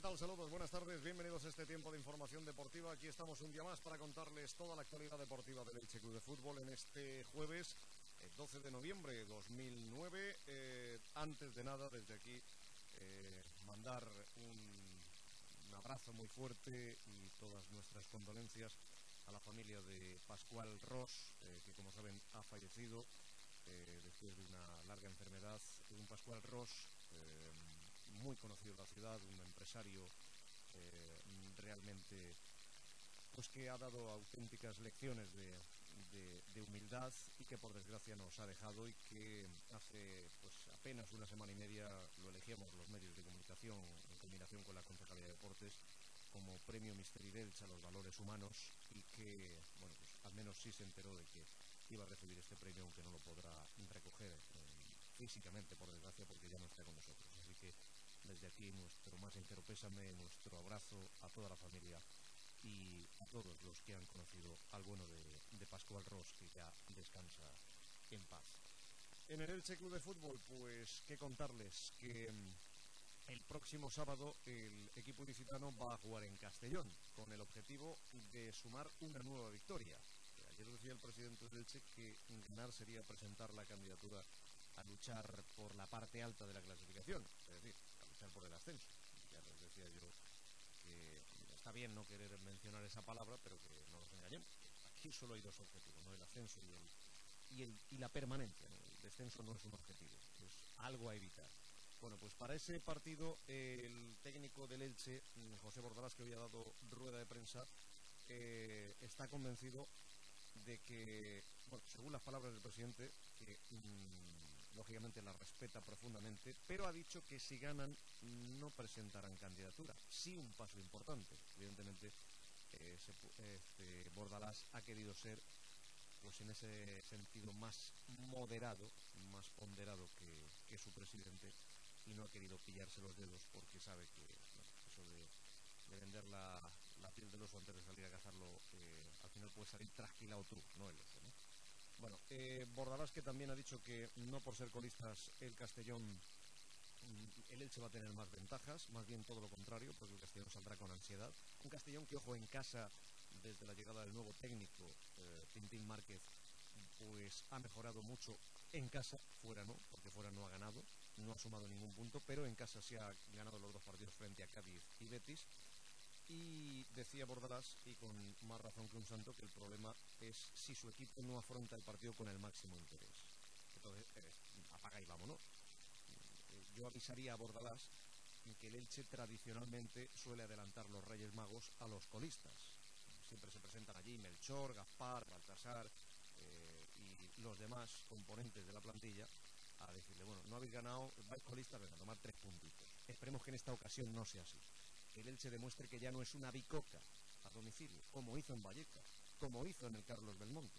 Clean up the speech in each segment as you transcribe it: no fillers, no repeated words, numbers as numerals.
tal? Saludos, buenas tardes, bienvenidos a este tiempo de información deportiva. Aquí estamos un día más para contarles toda la actualidad deportiva del Elche Club de Fútbol en este jueves 12 de noviembre de 2009. Antes de nada, desde aquí, mandar un abrazo muy fuerte y todas nuestras condolencias a la familia de Pascual Ros, que como saben ha fallecido después de una larga enfermedad. Un Pascual Ros muy conocido en la ciudad, un empresario realmente pues que ha dado auténticas lecciones de humildad y que por desgracia nos ha dejado, y que hace pues apenas una semana y media lo elegíamos los medios de comunicación en combinación con la Concejalía de Deportes como premio Misteri d'Elche a los valores humanos, y que bueno, pues al menos sí se enteró de que iba a recibir este premio, aunque no lo podrá recoger físicamente, por desgracia, porque ya no está con nosotros. Así que desde aquí nuestro más sincero pésame, nuestro abrazo a toda la familia y a todos los que han conocido al bueno de Pascual Ros, que ya descansa en paz. En el Elche Club de Fútbol, pues qué contarles, que el próximo sábado el equipo ilicitano va a jugar en Castellón con el objetivo de sumar una nueva victoria. Ayer decía el presidente del Elche que ganar sería presentar la candidatura a luchar por la parte alta de la clasificación, es decir, a luchar por el ascenso. Ya les decía yo que está bien no querer mencionar esa palabra, pero que no nos engañemos. Aquí solo hay dos objetivos, ¿no? El ascenso y la permanencia, ¿no? El descenso no es un objetivo, es algo a evitar. Bueno, pues para ese partido el técnico del Elche, José Bordalás, que hoy ha dado rueda de prensa, está convencido de que, bueno, según las palabras del presidente, que lógicamente la respeta profundamente, pero ha dicho que si ganan no presentarán candidatura. Sí, un paso importante. Evidentemente, Bordalás ha querido ser, pues en ese sentido, más moderado, más ponderado que su presidente, y no ha querido pillarse los dedos, porque sabe que bueno, eso de vender la piel del oso antes de salir a cazarlo, al final puede salir trasquilado tú, no el oso, ¿no? Bueno, Bordalás, que también ha dicho que no por ser colistas el Castellón, el Elche va a tener más ventajas, más bien todo lo contrario, porque el Castellón saldrá con ansiedad. Un Castellón que, ojo, en casa, desde la llegada del nuevo técnico, Tintín Márquez, pues ha mejorado mucho en casa, fuera no, porque fuera no ha ganado, no ha sumado ningún punto, pero en casa sí ha ganado los dos partidos frente a Cádiz y Betis. Y decía Bordalás, y con más razón que un santo, que el problema es si su equipo no afronta el partido con el máximo interés. Entonces, apaga y vámonos. Yo avisaría a Bordalás que el Elche tradicionalmente suele adelantar los Reyes Magos a los colistas. Siempre se presentan allí Melchor, Gaspar, Baltasar y los demás componentes de la plantilla a decirle, bueno, no habéis ganado, vais colistas, venga, a tomar 3 puntitos. Esperemos que en esta ocasión no sea así. Que el Elche demuestre que ya no es una bicoca a domicilio, como hizo en Vallecas, como hizo en el Carlos Belmonte.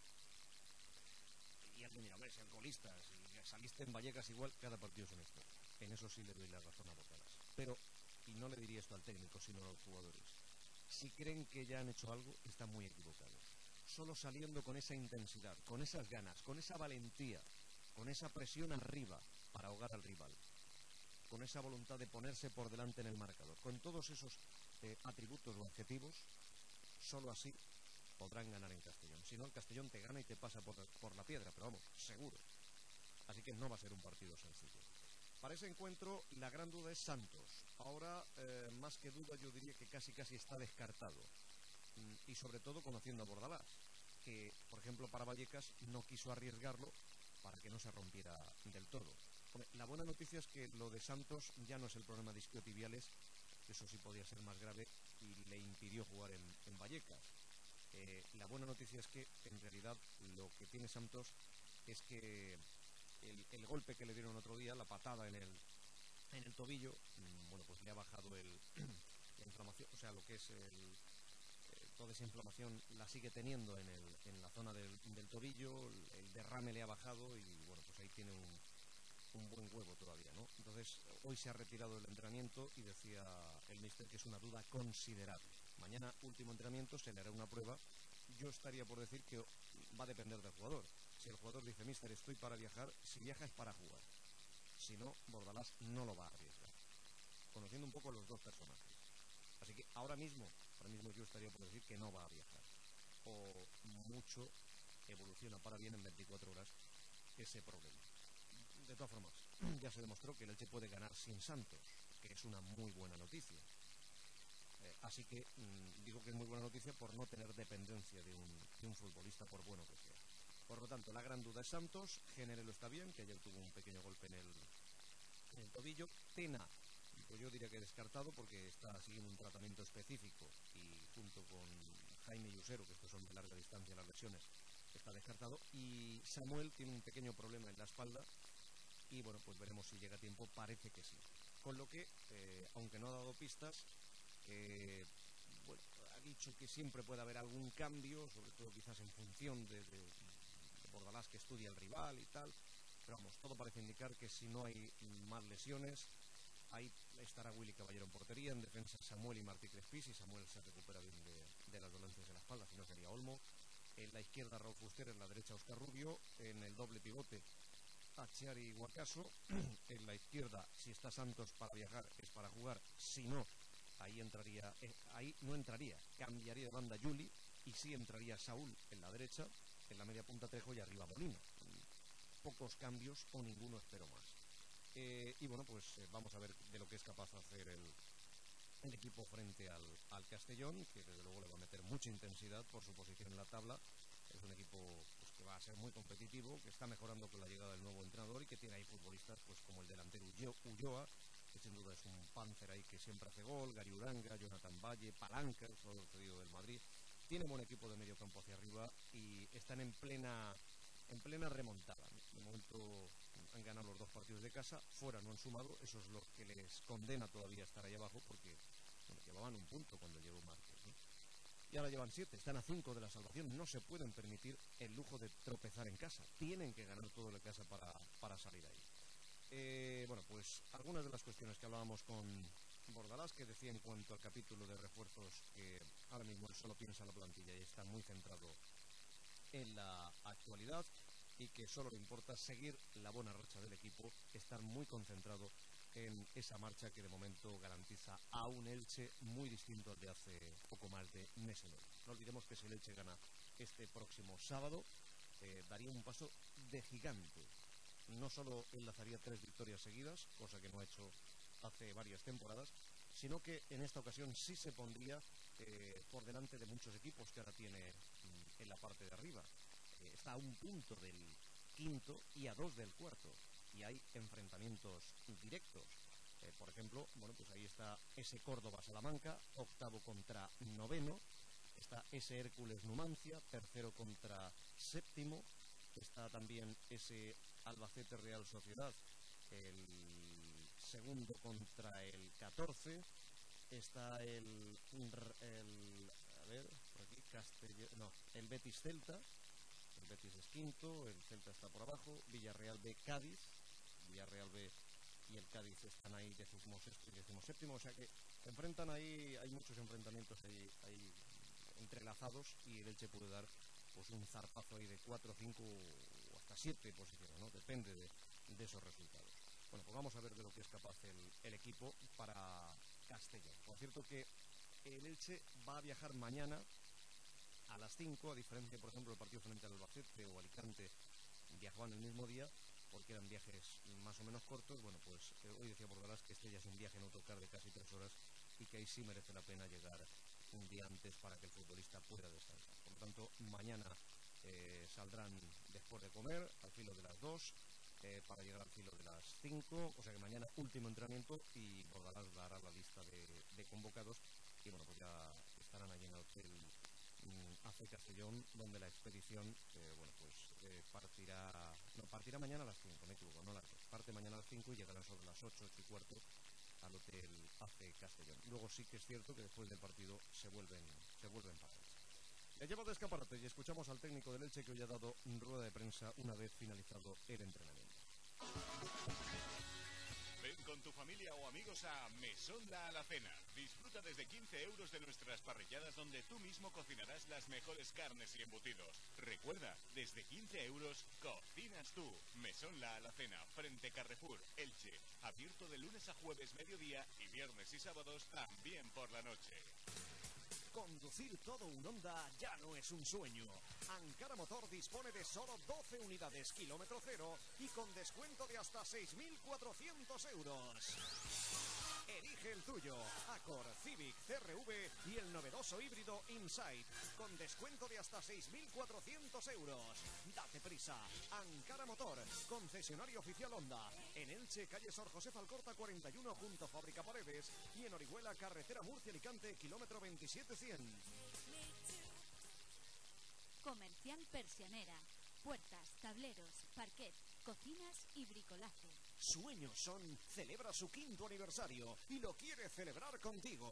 Y alguien dirá, hombre, sean colistas, y saliste en Vallecas igual, cada partido son estos. En eso sí le doy la razón a Bordalás. Pero, y no le diría esto al técnico, sino a los jugadores, si creen que ya han hecho algo, están muy equivocados. Solo saliendo con esa intensidad, con esas ganas, con esa valentía, con esa presión arriba para ahogar al rival, con esa voluntad de ponerse por delante en el marcador, con todos esos atributos o objetivos, solo así podrán ganar en Castellón. Si no, el Castellón te gana y te pasa por la piedra, pero vamos, seguro. Así que no va a ser un partido sencillo. Para ese encuentro, la gran duda es Santos. Ahora, más que duda, yo diría que casi está descartado. Y sobre todo conociendo a Bordalás, que, por ejemplo, para Vallecas no quiso arriesgarlo para que no se rompiera del todo. Hombre, la buena noticia es que lo de Santos ya no es el problema de isquiotibiales, que eso sí podía ser más grave y le impidió jugar en Vallecas. La buena noticia es que en realidad lo que tiene Santos es que el golpe que le dieron otro día, la patada en el tobillo, bueno, pues le ha bajado la inflamación, o sea, lo que es toda esa inflamación la sigue teniendo en la zona del tobillo, el derrame le ha bajado y bueno, pues ahí tiene un buen huevo todavía, ¿no? Entonces, hoy se ha retirado del entrenamiento y decía el míster que es una duda considerable. Mañana, último entrenamiento, se le hará una prueba. Yo estaría por decir que va a depender del jugador. Si el jugador dice, míster, estoy para viajar, si viaja es para jugar. Si no, Bordalás no lo va a arriesgar. conociendo un poco los dos personajes. Así que ahora mismo yo estaría por decir que no va a viajar. O mucho evoluciona para bien en 24 horas ese problema. De todas formas, ya se demostró que el Elche puede ganar sin Santos, que es una muy buena noticia. Así que digo que es muy buena noticia por no tener dependencia de un futbolista, por bueno que sea. Por lo tanto, la gran duda es Santos. Género está bien, que ayer tuvo un pequeño golpe en el tobillo. Tena, pues yo diría que descartado porque está siguiendo un tratamiento específico y junto con Jaime Yusero, que estos son de larga distancia las lesiones, está descartado. Y Samuel tiene un pequeño problema en la espalda y bueno, pues veremos si llega a tiempo, parece que sí. Con lo que, aunque no ha dado pistas, bueno, ha dicho que siempre puede haber algún cambio, sobre todo quizás en función de Bordalás, que estudia el rival y tal, pero vamos, todo parece indicar que si no hay más lesiones, ahí estará Willy Caballero en portería, en defensa Samuel y Martí Crespí, si Samuel se recupera bien de las dolencias de la espalda, si no sería Olmo. En la izquierda Raúl Fuster, en la derecha Óscar Rubio, en el doble pivote Achiari y Guacaso. En la izquierda, si está Santos para viajar, es para jugar. Si no, ahí no entraría, cambiaría de banda Juli, y sí entraría Saúl en la derecha, en la media punta Trejo y arriba Molina. Pocos cambios o ninguno, espero más. Y bueno, pues vamos a ver de lo que es capaz de hacer el equipo frente al Castellón, que desde luego le va a meter mucha intensidad por su posición en la tabla. Es un equipo pues, que va a ser muy competitivo, que está mejorando con la llegada del nuevo entrenador y que tiene ahí futbolistas pues como el delantero Ulloa, que sin duda es un panzer ahí que siempre hace gol, Gary Uranga, Jonathan Valle, Palanca, el jugador cedido del Madrid. Tiene buen equipo de medio campo hacia arriba y están en plena remontada. De momento han ganado los 2 partidos de casa, fuera no han sumado, eso es lo que les condena todavía a estar ahí abajo, porque bueno, llevaban 1 punto cuando llegó Márquez, ¿no? Y ahora llevan 7, están a 5 de la salvación, no se pueden permitir el lujo de tropezar en casa, tienen que ganar todo lo que casa para salir ahí. Bueno, pues algunas de las cuestiones que hablábamos con Bordalás, que decía en cuanto al capítulo de refuerzos que ahora mismo él solo piensa en la plantilla y está muy centrado en la actualidad y que solo le importa seguir la buena racha del equipo, estar muy concentrado en esa marcha que de momento garantiza a un Elche muy distinto al de hace poco más de mes y medio. No olvidemos que si el Elche gana este próximo sábado, daría un paso de gigante. No solo enlazaría 3 victorias seguidas, cosa que no ha hecho hace varias temporadas, sino que en esta ocasión sí se pondría por delante de muchos equipos que ahora tiene en la parte de arriba. Está a 1 punto del quinto y a 2 del cuarto. Y hay enfrentamientos directos. Por ejemplo, bueno, pues ahí está ese Córdoba-Salamanca, 8º contra 9º. Está ese Hércules-Numancia, 3º contra 7º. Está también ese Albacete-Real Sociedad, el 2º contra el 14. Está el a ver, por aquí, el Betis-Celta. El Betis es 5º, el Celta está por abajo, Villarreal B-Cádiz, Villarreal B y el Cádiz están ahí 16º y 17º, o sea que enfrentan ahí, hay muchos enfrentamientos ahí entrelazados y el Elche puede dar pues un zarpazo ahí de 4, 5 o hasta 7 posiciones, ¿no? Depende de esos resultados. Bueno, pues vamos a ver de lo que es capaz el equipo para Castellón. Por cierto que el Elche va a viajar mañana a las 5, a diferencia, por ejemplo, del partido frente al Albacete o Alicante, viajaban el mismo día, porque eran viajes más o menos cortos. Bueno, pues hoy decía Bordalás que este ya es un viaje en autocar de casi 3 horas y que ahí sí merece la pena llegar un día antes para que el futbolista pueda descansar. Por lo tanto, mañana saldrán después de comer, al filo de las 2, para llegar al filo de las 5, o sea que mañana último entrenamiento y Bordalás dará la lista de convocados y bueno, pues ya estarán allí en el hotel AC Castellón, donde la expedición partirá mañana a las 5, me equivoco, no a las 2, parte mañana a las 5 y llegarán sobre las 8, 8 y cuarto al hotel AC Castellón. Luego sí que es cierto que después del partido se vuelven para Elche. Le llevo de escaparate y escuchamos al técnico del Elche, que hoy ha dado rueda de prensa una vez finalizado el entrenamiento. Ven con tu familia o amigos a Mesón La Alacena. Disfruta desde 15 euros de nuestras parrilladas, donde tú mismo cocinarás las mejores carnes y embutidos. Recuerda, desde 15 euros cocinas tú. Mesón La Alacena, frente Carrefour, Elche. abierto de lunes a jueves mediodía y viernes y sábados también por la noche. Conducir todo un Honda ya no es un sueño. Ankara Motor dispone de solo 12 unidades kilómetro cero y con descuento de hasta 6.400 euros. Elige el tuyo, Accord, Civic, CR-V y el novedoso híbrido Insight, con descuento de hasta 6.400 euros. Date prisa, Ankara Motor, concesionario oficial Honda, en Elche, calle Sor José Alcorta 41, junto a Fábrica Paredes, y en Orihuela, carretera Murcia-Alicante, kilómetro 27100. Comercial Persianera. Puertas, tableros, parquet, cocinas y bricolaje. Sueños Son celebra su 5º aniversario y lo quiere celebrar contigo.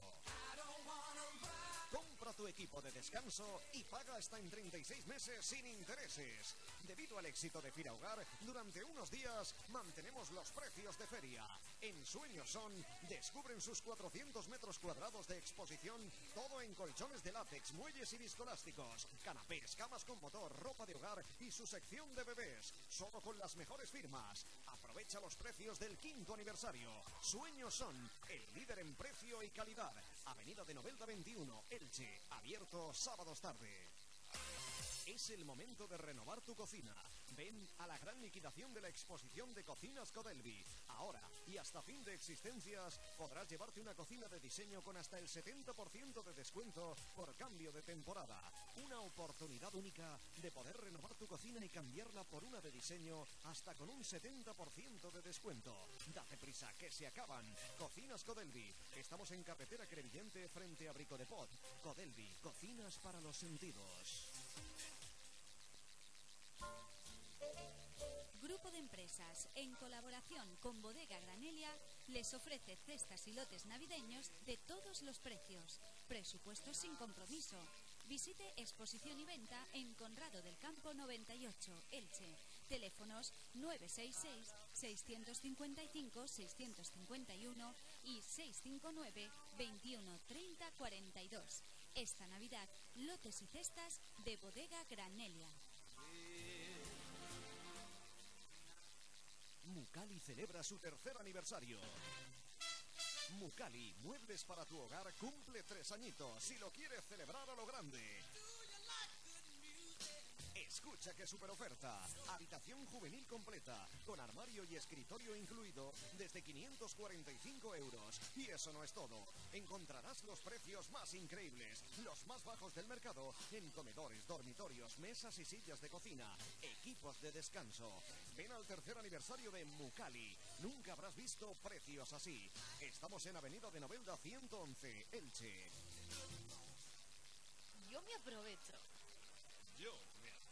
Compra tu equipo de descanso y paga hasta en 36 meses sin intereses. Debido al éxito de Fira Hogar, durante unos días mantenemos los precios de feria. En Sueños Son descubren sus 400 metros cuadrados de exposición, todo en colchones de látex, muelles y viscoelásticos, canapés, camas con motor, ropa de hogar y su sección de bebés, solo con las mejores firmas. Aprovecha los precios del 5º aniversario. Sueños Son, el líder en precio y calidad. Avenida de Novelda 21, Elche, abierto sábados tarde. Es el momento de renovar tu cocina. Ven a la gran liquidación de la exposición de Cocinas Codelvi. Ahora y hasta fin de existencias podrás llevarte una cocina de diseño con hasta el 70% de descuento por cambio de temporada. Una oportunidad única de poder renovar tu cocina y cambiarla por una de diseño hasta con un 70% de descuento. Date prisa, que se acaban. Cocinas Codelvi. Estamos en carretera Crevillente frente a Brico de Pot. Codelvi, cocinas para los sentidos. Grupo de Empresas, en colaboración con Bodega Granelia, les ofrece cestas y lotes navideños de todos los precios. Presupuestos sin compromiso. Visite exposición y venta en Conrado del Campo 98, Elche. Teléfonos 966-655-651 y 659 21 30 42. Esta Navidad, lotes y cestas de Bodega Granelia. Mucali celebra su 3er aniversario. Mucali, muebles para tu hogar, cumple 3 añitos y lo quieres celebrar a lo grande. Escucha qué super oferta. Habitación juvenil completa, con armario y escritorio incluido, desde 545 euros. Y eso no es todo. Encontrarás los precios más increíbles, los más bajos del mercado, en comedores, dormitorios, mesas y sillas de cocina, equipos de descanso. Ven al 3er aniversario de Mucali. Nunca habrás visto precios así. Estamos en Avenida de Novelda 111, Elche. Yo me aprovecho. Yo me aprovecho.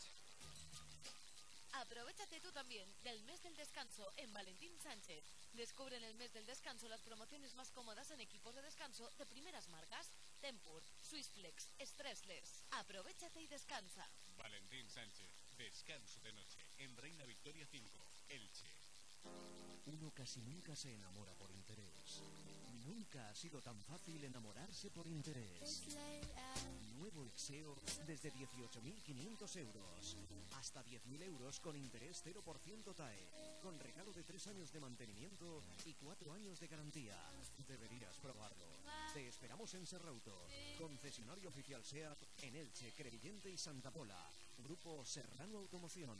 Aprovechate tú también del mes del descanso en Valentín Sánchez. Descubre en el mes del descanso las promociones más cómodas en equipos de descanso de primeras marcas: Tempur, Swissflex, Stressless. Aprovechate y descansa. Valentín Sánchez, descanso de noche en Reina Victoria 5, Elche. Uno casi nunca se enamora por interés. Nunca ha sido tan fácil enamorarse por interés. Nuevo Exeo desde 18.500 euros. Hasta 10.000 euros con interés 0% TAE. Con regalo de 3 años de mantenimiento y 4 años de garantía. Deberías probarlo. Te esperamos en Serrauto. Concesionario oficial SEAT en Elche, Crevillente y Santa Pola. Grupo Serrano Automoción.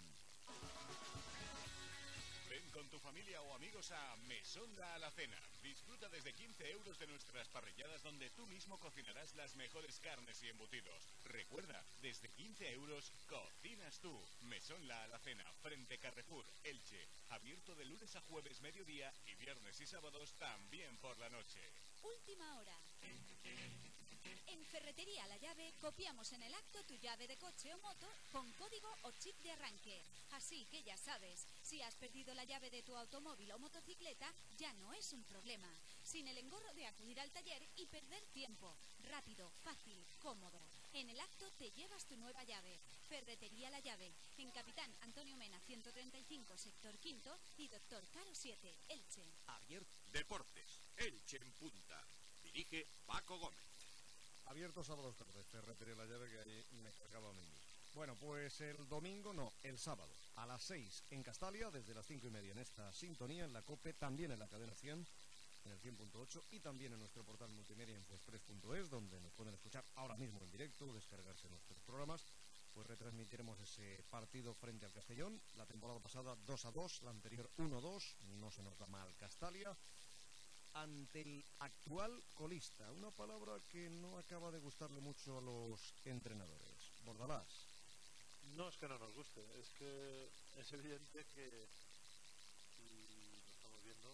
Ven con tu familia o amigos a Mesón La Alacena. Disfruta desde 15 euros de nuestras parrilladas donde tú mismo cocinarás las mejores carnes y embutidos. Recuerda, desde 15 euros cocinas tú. Mesón La Alacena, frente Carrefour, Elche. Abierto de lunes a jueves mediodía y viernes y sábados también por la noche. Última hora. En Ferretería La Llave copiamos en el acto tu llave de coche o moto con código o chip de arranque. Así que ya sabes, si has perdido la llave de tu automóvil o motocicleta, ya no es un problema. Sin el engorro de acudir al taller y perder tiempo. Rápido, fácil, cómodo. En el acto te llevas tu nueva llave. Ferretería La Llave, en Capitán Antonio Mena 135, sector quinto, y Doctor Caro 7, Elche. Abierto. Deportes, Elche en punta. Dirige Paco Gómez. Abierto sábados tarde, Ferretería La Llave, que ahí me cargaba a mí. Bueno, pues el domingo, no, el sábado, a las 6 en Castalia, desde las 5:30 en esta sintonía, en la COPE, también en la cadena 100, en el 100.8 y también en nuestro portal multimedia infoexpress.es, donde nos pueden escuchar ahora mismo en directo, descargarse nuestros programas. Pues retransmitiremos ese partido frente al Castellón. La temporada pasada 2-2, la anterior 1-2, no se nos da mal Castalia, ante el actual colista, una palabra que no acaba de gustarle mucho a los entrenadores. Bordalás. No es que no nos guste, es que es evidente que, y lo estamos viendo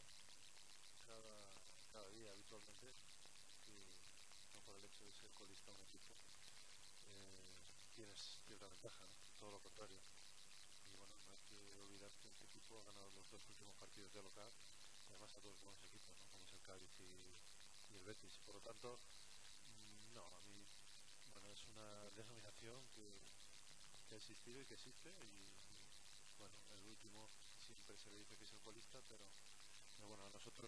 cada día habitualmente, que no por el hecho de ser colista un equipo tienes cierta ventaja, ¿no? Todo lo contrario. Y bueno, no hay que olvidar que este equipo ha ganado los 2 últimos partidos de local, y además a 2 buenos equipos, ¿no? Como es el Cádiz y el Betis. Por lo tanto, no, a mí, bueno, es una denominación que ha existido y que existe, y bueno, el último siempre se le dice que es el colista, pero bueno, a nosotros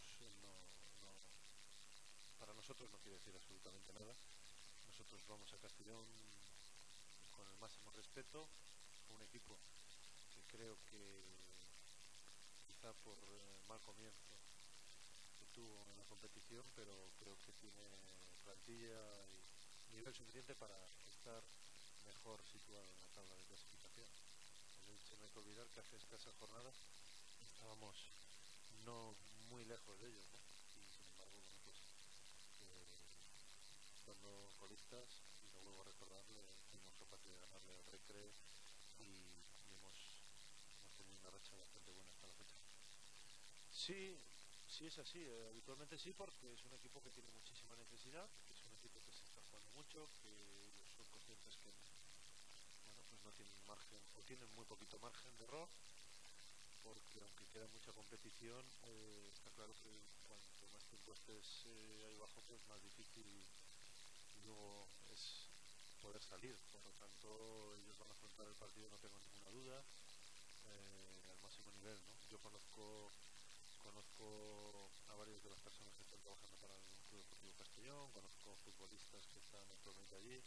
para nosotros no quiere decir absolutamente nada. Nosotros vamos a Castellón con el máximo respeto, a un equipo que creo que quizá por mal comienzo que tuvo en la competición, pero creo que tiene plantilla y nivel suficiente para estar mejor situado en la tabla de clasificación. El Elche, no hay que olvidar que hace escasas jornadas estábamos no muy lejos de ellos, ¿no? Y sin embargo, bueno, pues estando colistas, y lo vuelvo a recordar, fuimos capaces de ganarle al Recre y hemos tenido una racha bastante buena hasta la fecha. Sí, sí es así, habitualmente sí, porque es un equipo que tiene muchísima necesidad, que es un equipo que se está jugando mucho, que ellos son conscientes que bueno, pues no tienen margen, o tienen muy poquito margen de error, porque aunque queda mucha competición, está claro que cuanto más tiempo estés ahí abajo, pues más difícil y luego es poder salir. Por lo tanto, ellos van a afrontar el partido, no tengo ninguna duda, al máximo nivel, ¿no? Yo conozco a varias de las personas que están trabajando para el Club Deportivo Castellón, conozco futbolistas que están actualmente allí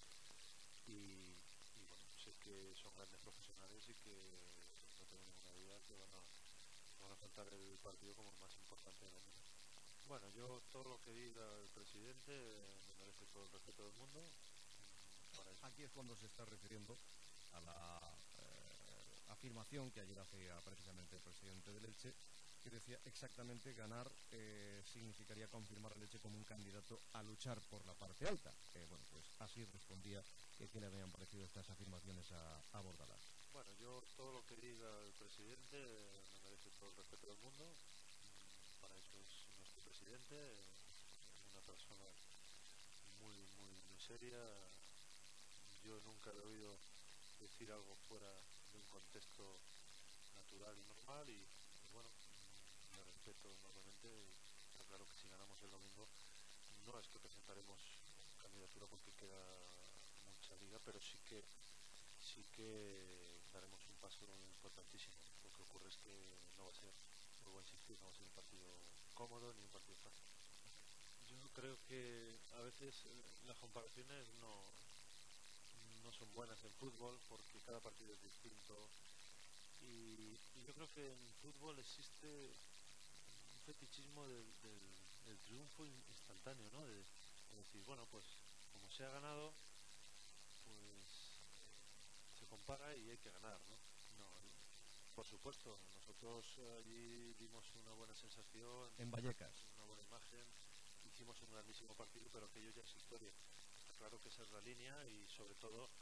y bueno, sé que son grandes profesionales y que no tengo ninguna duda que van a afrontar el partido como el más importante del año. Bueno, yo todo lo que diga el presidente me merece todo el respeto del mundo. Para eso. Aquí es cuando se está refiriendo a la afirmación que ayer hacía precisamente el presidente del Elche, que decía exactamente ganar significaría confirmar al Elche como un candidato a luchar por la parte alta. Bueno, pues así respondía que le habían parecido estas afirmaciones a Bordalás. Bueno, yo todo lo que diga el presidente me merece todo el respeto del mundo. Para eso es nuestro presidente, una persona muy, muy, muy seria. Yo nunca le he oído decir algo fuera de un contexto natural y normal y bueno, le respeto enormemente y está claro que si ganamos el domingo no es que presentaremos candidatura porque queda mucha liga, pero sí que daremos un paso importantísimo. Lo que ocurre es que no va a ser, vuelvo a insistir, no va a ser un partido cómodo ni un partido fácil. Yo creo que a veces las comparaciones no son buenas en fútbol porque cada partido es distinto y yo creo que en fútbol existe un fetichismo del triunfo instantáneo, ¿no? De decir, bueno, pues como se ha ganado, pues se compara y hay que ganar, ¿no? No, por supuesto, nosotros allí dimos una buena sensación, en Vallecas, una buena imagen, hicimos un grandísimo partido, pero aquello ya es historia. Está claro que esa es la línea y sobre todo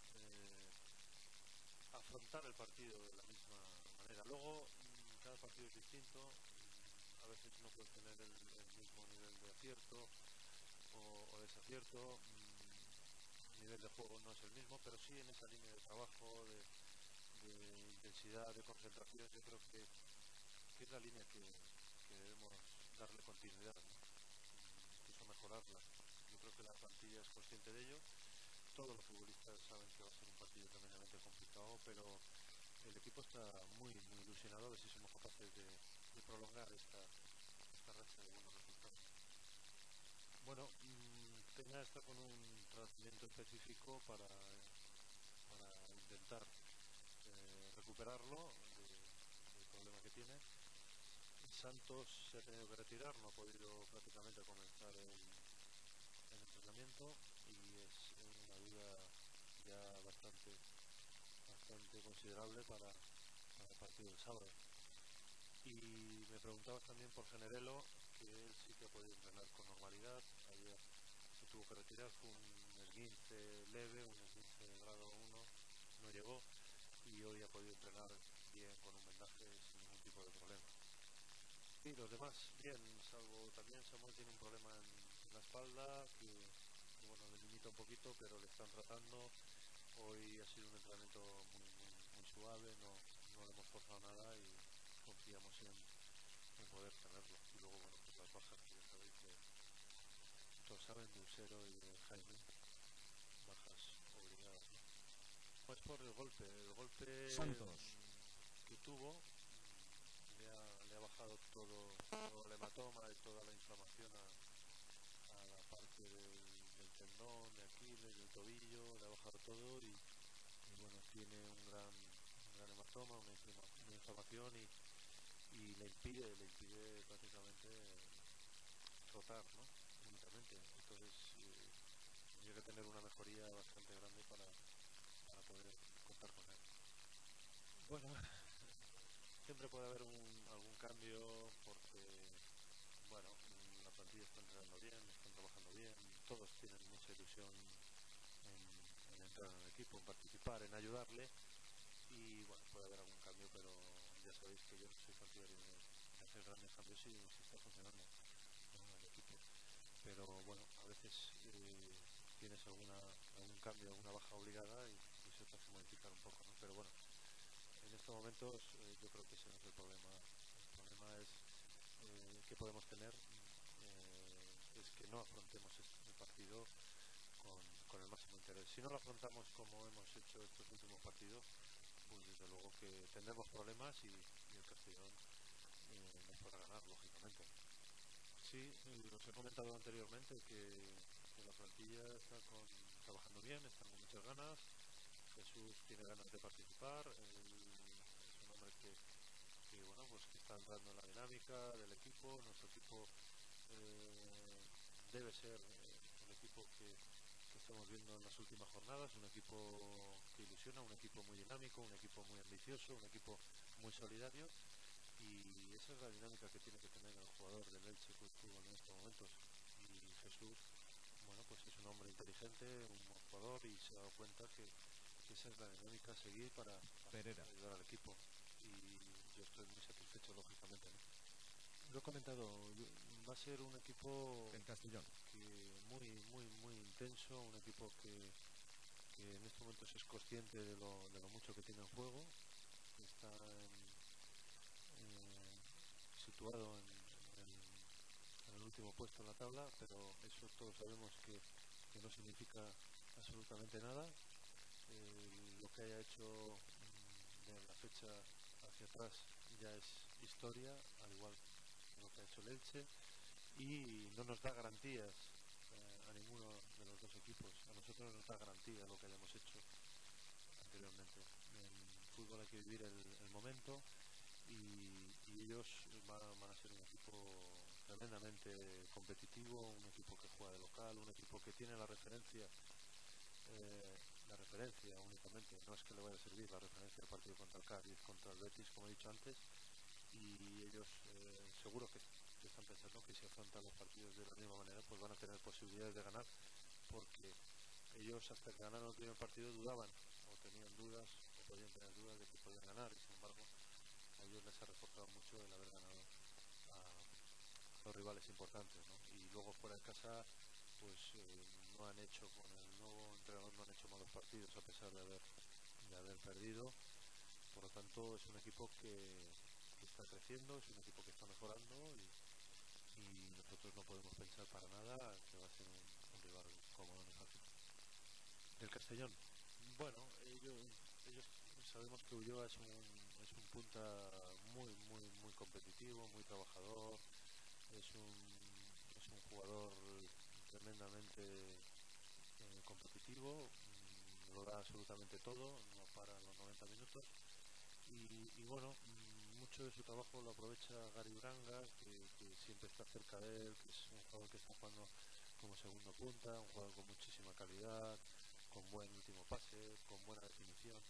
afrontar el partido de la misma manera. Luego, cada partido es distinto, a veces no puedes tener el mismo nivel de acierto o desacierto, el nivel de juego no es el mismo, pero sí en esa línea de trabajo, de intensidad, de concentración, yo creo que es la línea que debemos darle continuidad, ¿no? Incluso mejorarla. Yo creo que la plantilla es consciente de ello. Todos los futbolistas saben que va a ser un partido tremendamente complicado, pero el equipo está muy, muy ilusionado a ver si somos capaces de prolongar esta racha de buenos resultados. Bueno, Peña está con un tratamiento específico para intentar recuperarlo del problema que tiene. Santos se ha tenido que retirar, no ha podido prácticamente comenzar el entrenamiento y es una duda ya bastante considerable para el partido del sábado. Y me preguntabas también por Generelo, que él sí que ha podido entrenar con normalidad. Ayer se tuvo que retirar, fue un esguince leve, un esguince de grado 1, no llegó, y hoy ha podido entrenar bien con un vendaje sin ningún tipo de problema. Y los demás, bien, salvo también Samuel tiene un problema en la espalda que bueno, le limita un poquito, pero le están tratando. Hoy ha sido un entrenamiento muy suave, no le hemos forzado nada y confiamos en poder tenerlo. Y luego, bueno, pues las bajas que ya sabéis todos saben, de Usero y de Jaime, bajas obligadas, ¿no? Pues por el golpe Santos que tuvo le ha bajado todo el hematoma y toda la inflamación a la parte del tendón, de Aquiles, del tobillo, le ha bajado todo y bueno, tiene un gran hematoma, una inflamación y le impide prácticamente trotar, ¿no? Únicamente. Entonces tiene que tener una mejoría bastante grande para poder contar con él. Bueno, siempre puede haber algún cambio porque, bueno, la plantilla está entrenando bien, están trabajando bien, todos tienen mucha ilusión en entrar en el equipo, en participar, en ayudarle y, bueno, puede haber algún cambio, pero ya sabéis que yo no soy partidario de hacer grandes cambios si está funcionando, ¿no?, el equipo. Pero, bueno, a veces tienes algún cambio, alguna baja obligada y eso te hace modificar un poco, ¿no? Pero bueno, en estos momentos yo creo que ese no es el problema. El problema es que podemos tener es que no afrontemos el partido con el máximo interés. Si no lo afrontamos como hemos hecho estos últimos partidos, pues desde luego que tendremos problemas y el Castellón nos podrá ganar, lógicamente. Sí, os he comentado anteriormente que la plantilla está trabajando bien, están con muchas ganas. Jesús tiene ganas de participar, es un hombre que bueno, pues que está entrando en la dinámica del equipo. Nuestro equipo debe ser el equipo que estamos viendo en las últimas jornadas, un equipo que ilusiona, un equipo muy dinámico, un equipo muy ambicioso, un equipo muy solidario y esa es la dinámica que tiene que tener el jugador del Elche Club de Fútbol en estos momentos. Y Jesús, bueno, pues es un hombre inteligente, un buen jugador y se ha dado cuenta que esa es la dinámica a seguir para ayudar al equipo y yo estoy muy satisfecho, lógicamente, ¿no? Lo he comentado, va a ser un equipo el Castellón que muy intenso, un equipo que en estos momentos es consciente de lo mucho que tiene en juego, que está situado en el último puesto en la tabla, pero eso todos sabemos que no significa absolutamente nada. Lo que haya hecho de la fecha hacia atrás ya es historia, al igual que lo que ha hecho el Elche, y no nos da garantías a ninguno de los dos equipos. A nosotros nos da garantía lo que hayamos hecho anteriormente. En fútbol hay que vivir el momento y ellos van a ser un equipo tremendamente competitivo, un equipo que juega de local, un equipo que tiene la referencia únicamente, no es que le vaya a servir la referencia del partido contra el Cádiz, contra el Betis, como he dicho antes, y ellos seguro que están pensando que si afrontan los partidos de la misma manera pues van a tener posibilidades de ganar, porque ellos hasta que ganaron el primer partido dudaban o tenían dudas o podían tener dudas de que podían ganar y sin embargo a ellos les ha reforzado mucho el haber ganado a los rivales importantes, ¿no? Y luego fuera de casa pues no han hecho, con el nuevo entrenador no han hecho malos partidos a pesar de haber perdido. Por lo tanto es un equipo que está creciendo, es un equipo que está mejorando y nosotros no podemos pensar para nada que va a ser un rival cómodo ni fácil. Del Castellón, bueno, ellos sabemos que Ulloa es un punta muy competitivo, muy trabajador, es un jugador tremendamente competitivo. lo da absolutamente todo, no para en los 90 minutos. Y bueno, mucho de su trabajo lo aprovecha Gary Uranga, que siempre está cerca de él, que es un jugador que está jugando como segundo punta, un jugador con muchísima calidad, con buen último pase, con buena definición.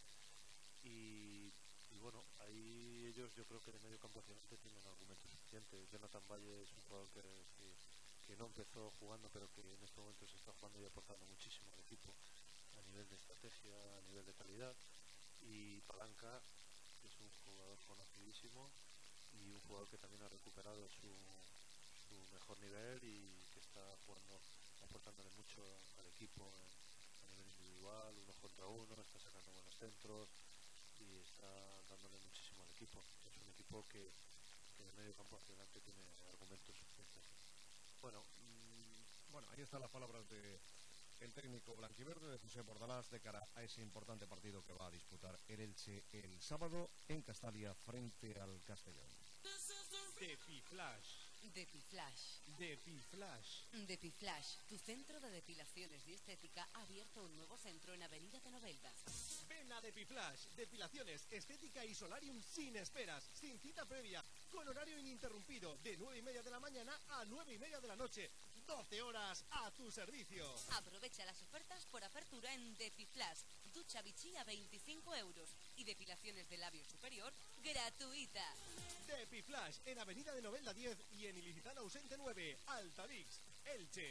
Y bueno, ahí ellos, yo creo que de medio campo hacia adelante tienen argumentos suficientes. Jonathan Valle es un jugador que no empezó jugando, pero que en estos momentos está jugando y aportando muchísimo al equipo a nivel de estrategia, a nivel de calidad. Y Palanca, que es un jugador conocidísimo y un jugador que también ha recuperado su mejor nivel y que está jugando, aportándole mucho al equipo a nivel individual, uno contra uno, está sacando buenos centros y está dándole muchísimo al equipo. Es un equipo que de medio campo hacia adelante tiene argumentos suficientes. Bueno, ahí están las palabras de el técnico blanquiverde de José Bordalás de cara a ese importante partido que va a disputar el Elche el sábado en Castalia frente al Castellón. Depiflash. Depiflash. Depiflash. Depiflash, tu centro de depilaciones y estética, ha abierto un nuevo centro en Avenida de Novelda. Ven a Depiflash. Depilaciones, estética y solarium sin esperas, sin cita previa, con horario ininterrumpido, de 9:30 de la mañana a 9:30 de la noche. 12 horas a tu servicio. Aprovecha las ofertas por apertura en Depiflash. Ducha Vichy a 25 euros y depilaciones de labio superior gratuita. Depiflash en Avenida de Novelda 10 y en Ilicitano Ausente 9, Altavix, Elche.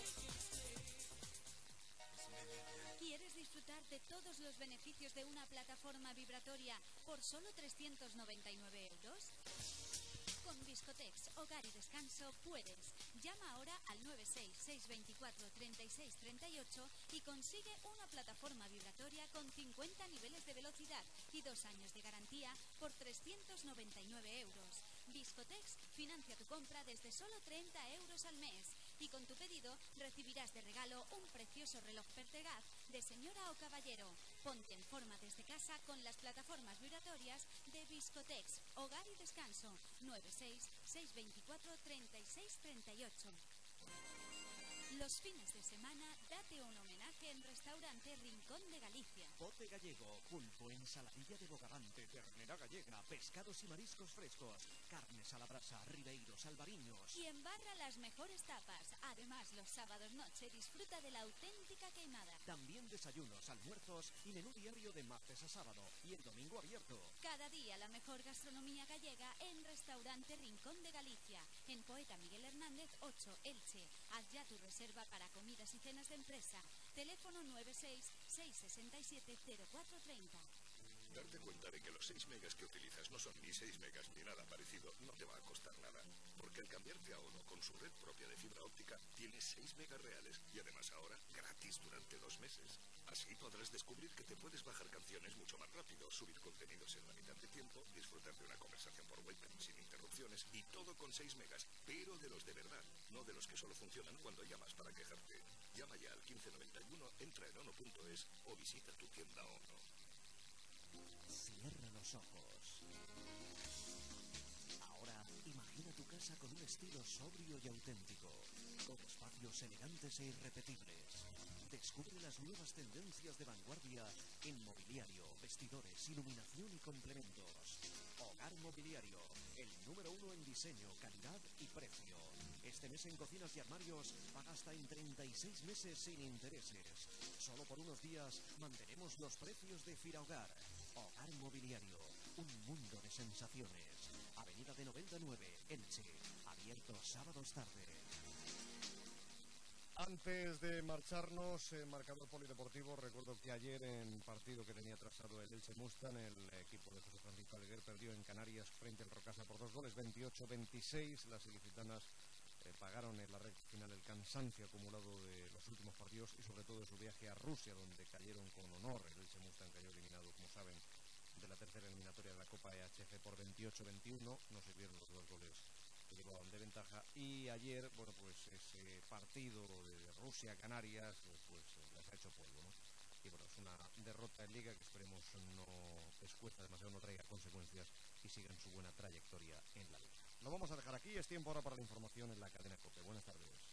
¿Quieres disfrutar de todos los beneficios de una plataforma vibratoria por solo 399 euros? Con Discotex, Hogar y Descanso puedes. Llama ahora al 966243638 y consigue una plataforma vibratoria con 50 niveles de velocidad y 2 años de garantía por 399 euros. Discotex financia tu compra desde solo 30 euros al mes y con tu pedido recibirás de regalo un precioso reloj Pertegaz de señora o caballero. Ponte en forma desde casa con las plataformas vibratorias de Discotex, Hogar y Descanso. 966243638. Los fines de semana date un homenaje en Restaurante Rincón de Galicia. Bote gallego, pulpo, ensaladilla de bogavante, ternera gallega, pescados y mariscos frescos, carnes a la brasa, ribeiros, albariños. Y embarra las mejores tapas. Además, los sábados noche disfruta de la auténtica queimada. También desayunos, almuerzos y menú diario de martes a sábado y el domingo abierto. Cada día la mejor gastronomía gallega en Restaurante Rincón de Galicia. En Poeta Miguel Hernández 8, Elche. Haz ya tu reserva para comidas y cenas de empresa. Teléfono 96-667-0430. Darte cuenta de que los 6 megas que utilizas no son ni 6 megas ni nada parecido no te va a costar nada. Porque al cambiarte a Ono con su red propia de fibra óptica, tienes 6 megas reales y además ahora gratis durante 2 meses. Así podrás descubrir que te puedes bajar canciones mucho más rápido, subir contenidos en la mitad de tiempo, disfrutar de una conversación por webcam sin interrupciones y todo con 6 megas, pero de los de verdad, no de los que solo funcionan cuando llamas para quejarte. Llama ya al 1591, entra en ono.es o visita tu tienda Ono. Cierra los ojos. Ahora imagina tu casa con un estilo sobrio y auténtico, con espacios elegantes e irrepetibles. Descubre las nuevas tendencias de vanguardia en mobiliario, vestidores, iluminación y complementos. Hogar Mobiliario, el número 1 en diseño, calidad y precio. Este mes en cocinas y armarios paga hasta en 36 meses sin intereses. Solo por unos días mantenemos los precios de Firahogar. Hogar Mobiliario, un mundo de sensaciones. Avenida de Novelda 9, Elche. Abierto sábados tarde. Antes de marcharnos, marcador polideportivo, recuerdo que ayer en partido que tenía trazado el Elche Mustang, el equipo de José Francisco Alegre perdió en Canarias frente al Rocasa por 2 goles, 28-26. Las ilicitanas pagaron en la recta final el cansancio acumulado de los últimos partidos y sobre todo de su viaje a Rusia, donde cayeron con honor. El Elche Mustang cayó eliminado, como saben, de la tercera eliminatoria de la Copa EHF por 28-21. No sirvieron los 2 goles que llevaban de ventaja, y ayer, bueno, pues ese partido de Rusia-Canarias pues les ha hecho polvo, ¿no? Y bueno, es una derrota en Liga que esperemos no escueza demasiado, no traiga consecuencias y sigan su buena trayectoria en la Liga. Lo vamos a dejar aquí, es tiempo ahora para la información en la cadena COPE. Buenas tardes.